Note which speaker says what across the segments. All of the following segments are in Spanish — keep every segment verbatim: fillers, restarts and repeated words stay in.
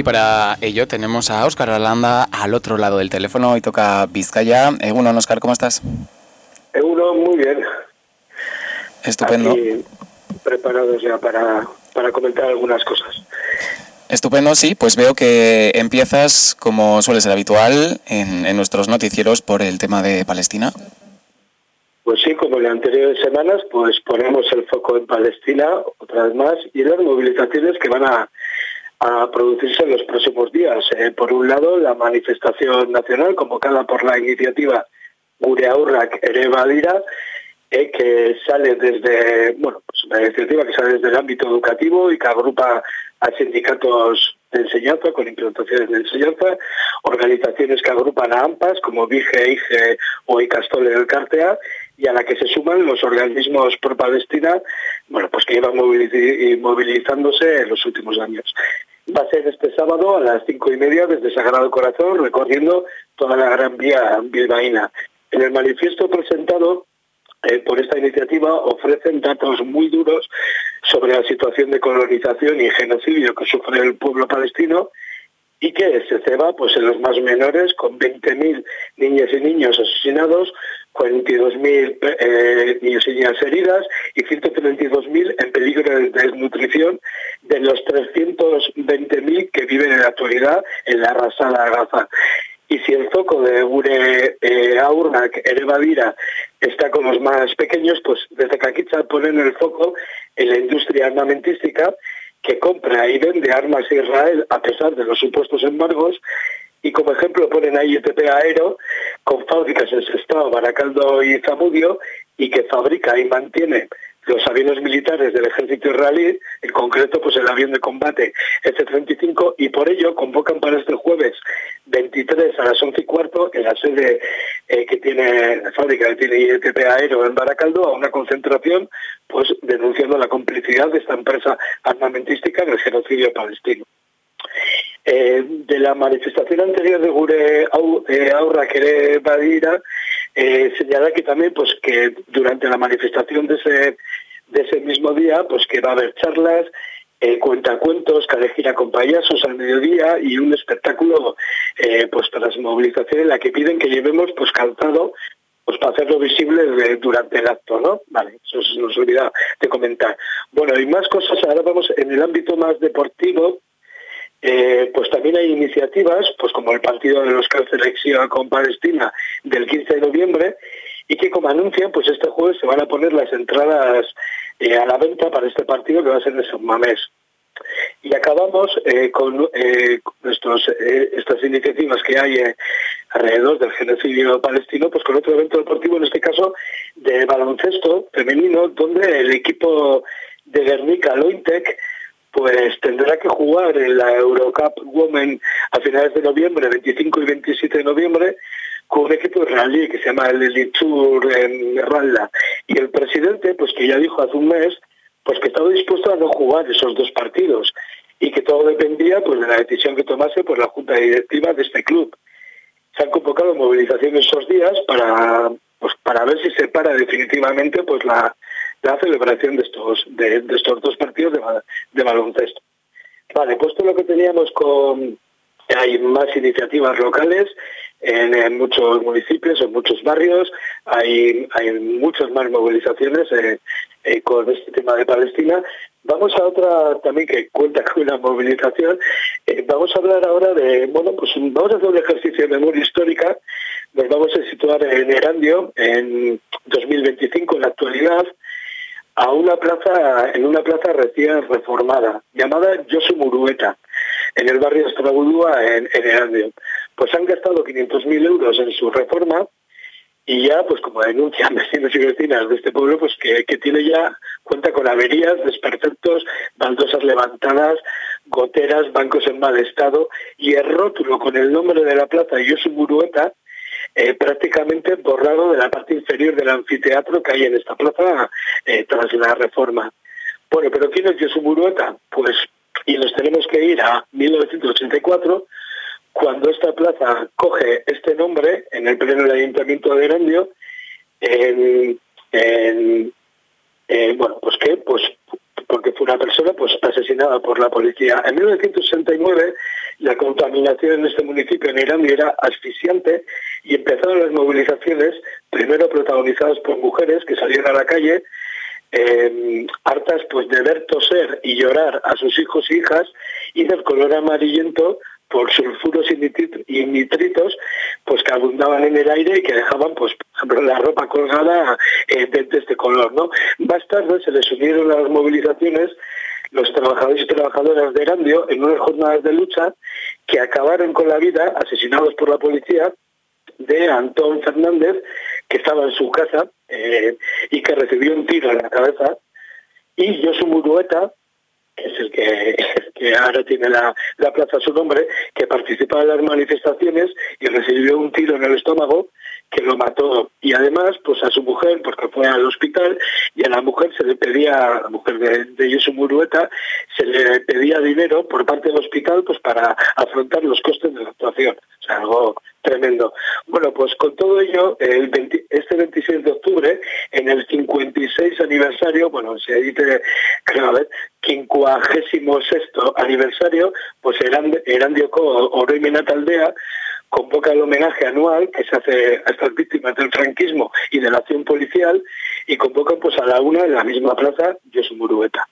Speaker 1: Y para ello tenemos a Óscar Arlanda al otro lado del teléfono. Hoy toca Vizcaya. Egunon, Óscar, ¿cómo estás?
Speaker 2: Egunon, muy bien.
Speaker 1: Estupendo.
Speaker 2: Aquí preparados ya para, para comentar algunas cosas.
Speaker 1: Estupendo, sí. Pues veo que empiezas, como suele ser habitual, en, en nuestros noticieros por el tema de Palestina.
Speaker 2: Pues sí, como en las anteriores semanas, pues ponemos el foco en Palestina otra vez más y en las movilizaciones que van a, a producirse en los próximos días. Eh, por un lado, la manifestación nacional convocada por la iniciativa Gure Aurrak Ere Badira, eh, que sale desde, bueno, pues una iniciativa que sale desde el ámbito educativo y que agrupa a sindicatos de enseñanza, con implantaciones de enseñanza, organizaciones que agrupan a AMPAs, como Vige, IGE o Icastol en el Cartea, y a la que se suman los organismos pro Palestina, bueno, pues que llevan movilizándose en los últimos años. Va a ser este sábado a las cinco y media desde Sagrado Corazón, recorriendo toda la Gran Vía bilbaína. En el manifiesto presentado eh, por esta iniciativa ofrecen datos muy duros sobre la situación de colonización y genocidio que sufre el pueblo palestino y que se ceba pues, en los más menores, con veinte mil niñas y niños asesinados, cuarenta y dos mil eh, niños y niñas heridas y ciento treinta y dos mil en peligro de desnutrición, de los trescientos veinte mil que viven en la actualidad en la arrasada Gaza. Y si el foco de Gure eh, Aurrak Ere Badira está con los más pequeños, pues desde Kakitza ponen el foco en la industria armamentística que compra y vende armas a Israel a pesar de los supuestos embargos, y como ejemplo ponen a I E T P Aero, con fábricas en Sestao, Baracaldo y Zamudio, y que fabrica y mantiene los aviones militares del ejército israelí, en concreto pues el avión de combate F treinta y cinco, y por ello convocan para este jueves veintitrés a las once y cuarto en la sede eh, que tiene la fábrica que tiene I E T P Aero en Baracaldo, a una concentración pues denunciando la complicidad de esta empresa armamentística en el genocidio palestino. Eh, de la manifestación anterior de Gure Aurrak Ere Badira, eh, señala que también pues que durante la manifestación de ese de ese mismo día pues que va a haber charlas, eh, cuentacuentos, calejira con payasos al mediodía y un espectáculo eh, pues tras movilización en la que piden que llevemos pues calzado pues para hacerlo visible de, durante el acto, ¿no? Vale, eso se nos olvida de comentar. Bueno, y más cosas. Ahora vamos en el ámbito más deportivo. Eh, pues también hay iniciativas, pues como el partido de los Selección con Palestina del quince de noviembre, y que como anuncian, pues este jueves se van a poner las entradas eh, a la venta para este partido que va a ser en San Mamés. Y acabamos eh, con eh, estos, eh, estas iniciativas que hay eh, alrededor del genocidio palestino, pues con otro evento deportivo, en este caso de baloncesto femenino, donde el equipo de Guernica Lointec pues tendrá que jugar en la Eurocup Women a finales de noviembre, veinticinco y veintisiete de noviembre, con un equipo israelí que se llama el Elitzur en Ralla. Y el presidente, pues que ya dijo hace un mes, pues que estaba dispuesto a no jugar esos dos partidos y que todo dependía pues de la decisión que tomase pues la junta directiva de este club. Se han convocado movilizaciones esos días para pues para ver si se para definitivamente pues la la celebración de estos de, de estos dos partidos de, de baloncesto. Vale, puesto lo que teníamos con... Hay más iniciativas locales en, en muchos municipios, en muchos barrios, hay, hay muchas más movilizaciones eh, eh, con este tema de Palestina. Vamos a otra también que cuenta con una movilización. Eh, vamos a hablar ahora de, bueno, pues vamos a hacer un ejercicio de memoria histórica. Nos vamos a situar en Erandio en dos mil veinticinco, en la actualidad, a una plaza, en una plaza recién reformada, llamada Josu Murueta, en el barrio de Estrabudúa, en, en Erandio. Pues han gastado quinientos mil euros en su reforma y ya, pues como denuncian vecinos y vecinas de este pueblo, pues que, que tiene ya, cuenta con averías, desperfectos, baldosas levantadas, goteras, bancos en mal estado, y el rótulo con el nombre de la plaza Josu Murueta, Eh, prácticamente borrado de la parte inferior del anfiteatro que hay en esta plaza eh, tras la reforma. Bueno, pero ¿quién es Josu Murueta? Pues, y nos tenemos que ir a mil novecientos ochenta y cuatro, cuando esta plaza coge este nombre en el pleno del Ayuntamiento de Erandio, en, en, en, bueno, pues que pues porque fue una persona pues asesinada por la policía. En mil novecientos sesenta y nueve la contaminación en este municipio en Irán era asfixiante y empezaron las movilizaciones, primero protagonizadas por mujeres que salieron a la calle eh, hartas pues de ver toser y llorar a sus hijos e hijas y del color amarillento por sulfuros y nitritos pues que abundaban en el aire y que dejaban pues por ejemplo la ropa colgada eh, de, de este color, ¿no? Más tarde se les unieron a las movilizaciones los trabajadores y trabajadoras de Erandio en unas jornadas de lucha que acabaron con la vida, asesinados por la policía, de Antón Fernández, que estaba en su casa eh, y que recibió un tiro en la cabeza, y Josu Murueta, que es el que, que ahora tiene la, la plaza a su nombre, que participaba en las manifestaciones y recibió un tiro en el estómago que lo mató. Y además, pues a su mujer, porque fue al hospital, y a la mujer se le pedía, a la mujer de, de Josu Murueta, se le pedía dinero por parte del hospital pues para afrontar los costes de la actuación. O sea, algo tremendo. Bueno, pues con todo ello, el veinte, este veintiséis de octubre, en el cincuenta y seis aniversario, bueno, se dice, creo, a ver, quincuagésimo sexto aniversario, pues Erandio Oroimenat Aldea convoca el homenaje anual que se hace a estas víctimas del franquismo y de la acción policial, y convocan pues a la una en la misma plaza Josu Murueta.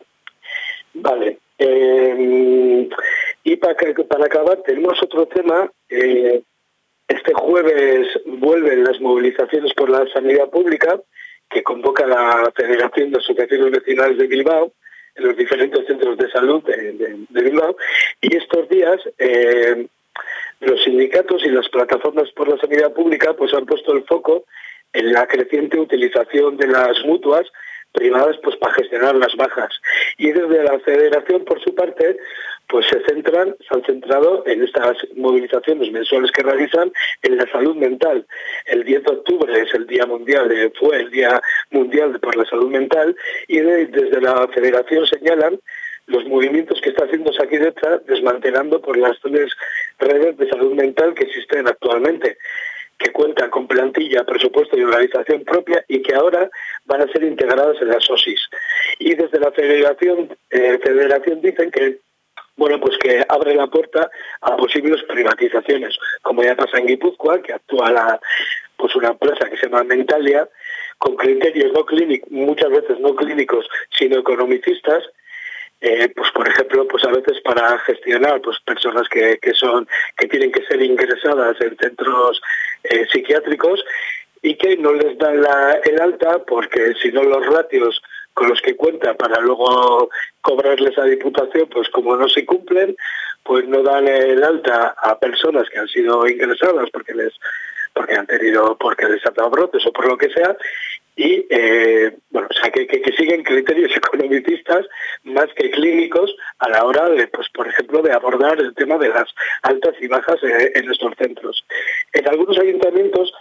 Speaker 2: Vale. Eh, y para, para acabar tenemos otro tema. Eh, este jueves vuelven las movilizaciones por la sanidad pública que convoca la Federación de Asociaciones Vecinales de Bilbao en los diferentes centros de salud de, de, de Bilbao, y estos días eh, los sindicatos y las plataformas por la sanidad pública pues han puesto el foco en la creciente utilización de las mutuas privadas pues para gestionar las bajas, y desde la Federación por su parte pues se centran se han centrado en estas movilizaciones mensuales que realizan en la salud mental. El diez de octubre es el día mundial de, fue el día mundial por la salud mental, y de, desde la Federación señalan los movimientos que está haciendo Osakidetza desmantelando por las tres redes de salud mental que existen actualmente, que cuentan con plantilla, presupuesto y organización propia, y que ahora van a ser integradas en las O S I S. Y desde la Federación, eh, Federación dicen que bueno, pues que abre la puerta a posibles privatizaciones, como ya pasa en Guipúzcoa, que actúa la, pues una empresa que se llama Mentalia, con criterios no clínicos, muchas veces no clínicos, sino economicistas. Eh, pues por ejemplo, pues a veces para gestionar pues personas que, que son que tienen que ser ingresadas en centros eh, psiquiátricos y que no les dan la, el alta porque si no los ratios con los que cuenta para luego cobrarles a Diputación, pues como no se cumplen, pues no dan el alta a personas que han sido ingresadas porque les porque han tenido porque les han dado brotes o por lo que sea. Y, eh, bueno, o sea, que, que, que siguen criterios economicistas más que clínicos a la hora de, pues, por ejemplo, de abordar el tema de las altas y bajas eh, en estos centros. En algunos ayuntamientos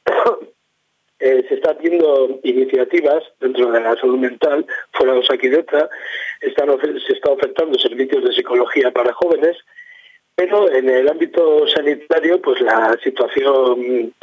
Speaker 2: eh, se están viendo iniciativas dentro de la salud mental, fuera de Osakidetza, están, se está ofertando servicios de psicología para jóvenes, pero en el ámbito sanitario, pues la situación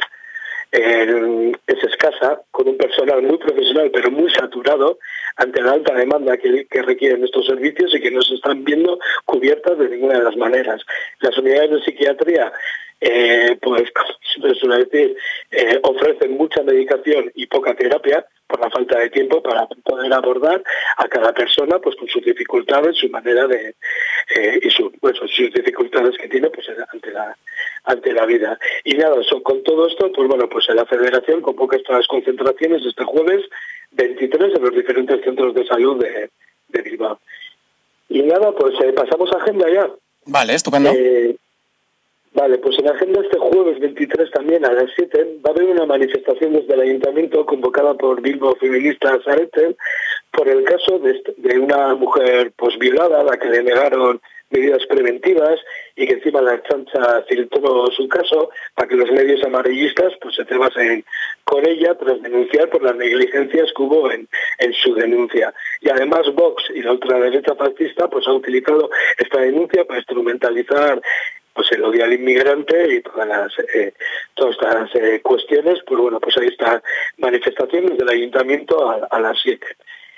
Speaker 2: Eh, es escasa, con un personal muy profesional pero muy saturado ante la alta demanda que, que requieren estos servicios y que no se están viendo cubiertas de ninguna de las maneras. Las unidades de psiquiatría, eh, pues como siempre suele decir, eh, ofrecen mucha medicación y poca terapia por la falta de tiempo para poder abordar a cada persona pues con sus dificultades, su manera de eh, y su, pues, sus dificultades que tiene pues ante la ante la vida. Y nada, so, con todo esto, pues bueno, pues la Federación convoca estas concentraciones este jueves veintitrés en los diferentes centros de salud de, de Bilbao. Y nada, pues eh, pasamos a agenda ya.
Speaker 1: Vale, estupendo.
Speaker 2: Eh, Vale, pues en la agenda este jueves veintitrés también a las siete va a haber una manifestación desde el Ayuntamiento convocada por Bilbo Feministas Arete por el caso de, de una mujer pues violada a la que le negaron medidas preventivas y que encima la Ertzaintza filtró su caso para que los medios amarillistas pues se trebasen con ella tras denunciar por las negligencias que hubo en, en su denuncia. Y además Vox y la ultraderecha fascista pues ha utilizado esta denuncia para instrumentalizar pues el odio al inmigrante y todas las eh, todas estas eh, cuestiones. Pues bueno, pues ahí está manifestaciones del Ayuntamiento a, a las siete.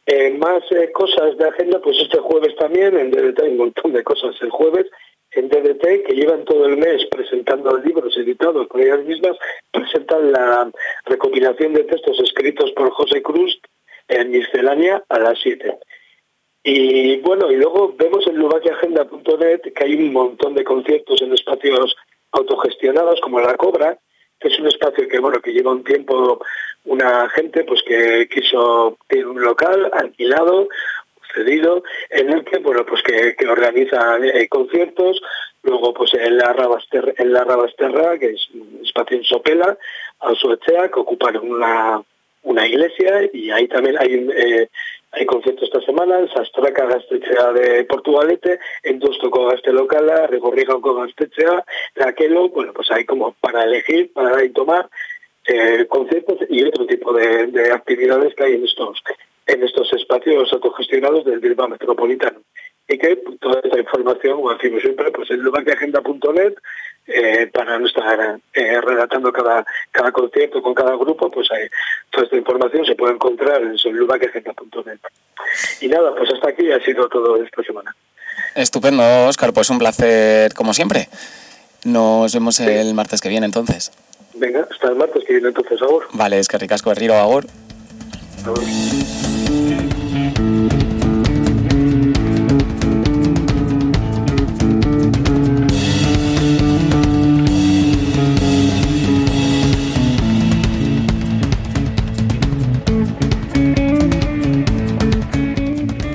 Speaker 2: Eh, más eh, cosas de agenda, pues este jueves también, en D D T hay un montón de cosas el jueves, en D D T, que llevan todo el mes presentando libros editados por ellas mismas, presentan la recopilación de textos escritos por José Cruz en Miscelánea a las siete. Y bueno, y luego vemos en lubakiagenda punto net que hay un montón de conciertos en espacios autogestionados como La Cobra, que es un espacio que bueno que lleva un tiempo una gente pues que quiso tener un local alquilado, cedido, en el que bueno pues que, que organiza eh, conciertos. Luego pues en la Rabasterra, en la Rabasterra, que es un espacio en Sopela, a Suechea, que ocupan una una iglesia, y ahí también hay eh, hay conciertos esta semana, en Sastraca Gaztetxea de Portugalete, en Dostoko Gazte Lokala, Regorrigako Gaztetxea, Raquelo, bueno, pues hay como para elegir, para ir tomar eh, conciertos y otro tipo de, de actividades que hay en estos en estos espacios autogestionados del Bilbao Metropolitano. Y que toda esta información, como decimos siempre, pues en lubakiagenda punto net, eh, para no estar eh, relatando cada cada concierto con cada grupo, pues hay, toda esta información se puede encontrar en lubakiagenda punto net. Y nada, pues hasta aquí ha sido todo esta semana.
Speaker 1: Estupendo, Óscar, pues un placer como siempre. Nos vemos sí. el martes que viene entonces.
Speaker 2: Venga, hasta el martes que viene entonces, agur.
Speaker 1: Vale, eskerrik asko berriro, agur.
Speaker 2: Agur.